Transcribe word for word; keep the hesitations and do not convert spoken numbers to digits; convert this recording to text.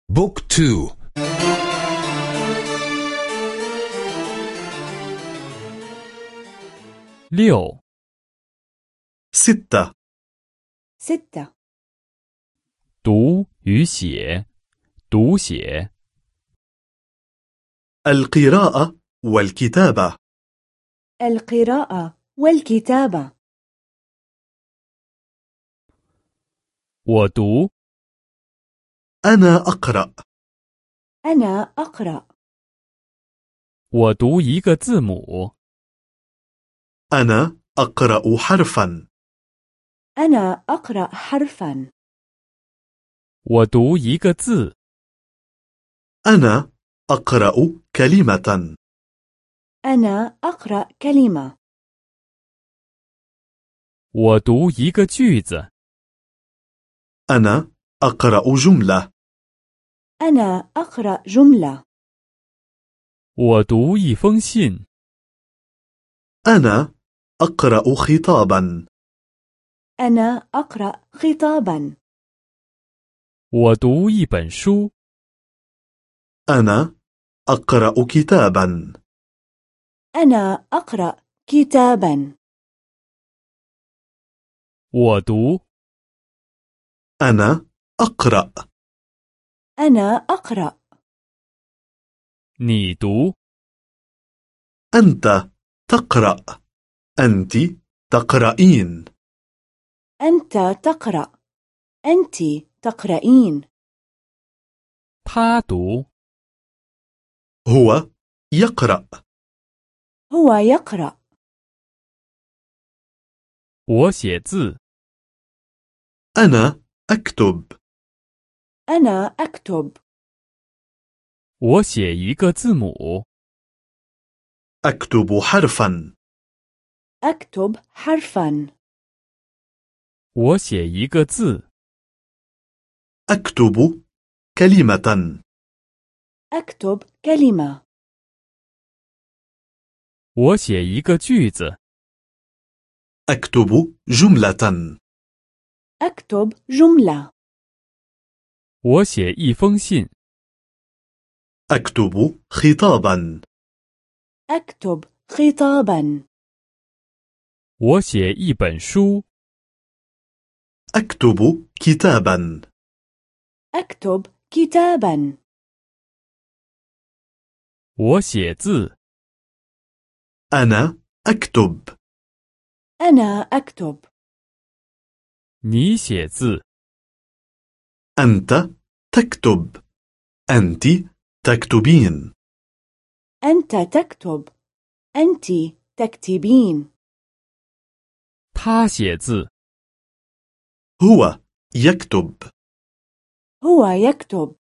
بوك تو. ليو ستة. ستة. 读与写读写 القراءة والكتابة. القراءة والكتابة. 我读 أنا أقرأ. أنا أقرأ. 我读一个字母 أنا أقرأ حرفا. أنا أقرأ حرفا. 我读一个字 أنا أقرأ كلمة. أنا أقرأ كلمة. 我读一个句子 أنا أقرأ جملة. أنا أقرأ جملة. 我读一封信 أنا أقرأ خطابا. أنا أقرأ خطابا. 我读一本书 أنا أقرأ كتابا. أنا أقرأ كتابا. 我读 أنا أقرأ. أنا أقرأ. 你读 أنت تقرأ. أنت تقرأين. أنت تقرأ. أنت تقرأين. 他读 هو يقرأ. هو يقرأ. 我写字 أنا أكتب. أنا أكتب. 我写一个字母 أكتب حرفا. أكتب حرفا. 我写一个字 أكتب كلمة. أكتب كلمة. 我写一个句子 أكتب جملة. أكتب جملة. 我写一封信 أكتب خطابا. أكتب خطابا. 我写一本书 أكتب كتابا. أكتب كتابا. 我写字 أنا أكتب. أنا أكتب. 你写字 أنت تكتب. أنت تكتبين. أنت تكتب. أنت تكتبين. 他写字 هو يكتب. هو يكتب.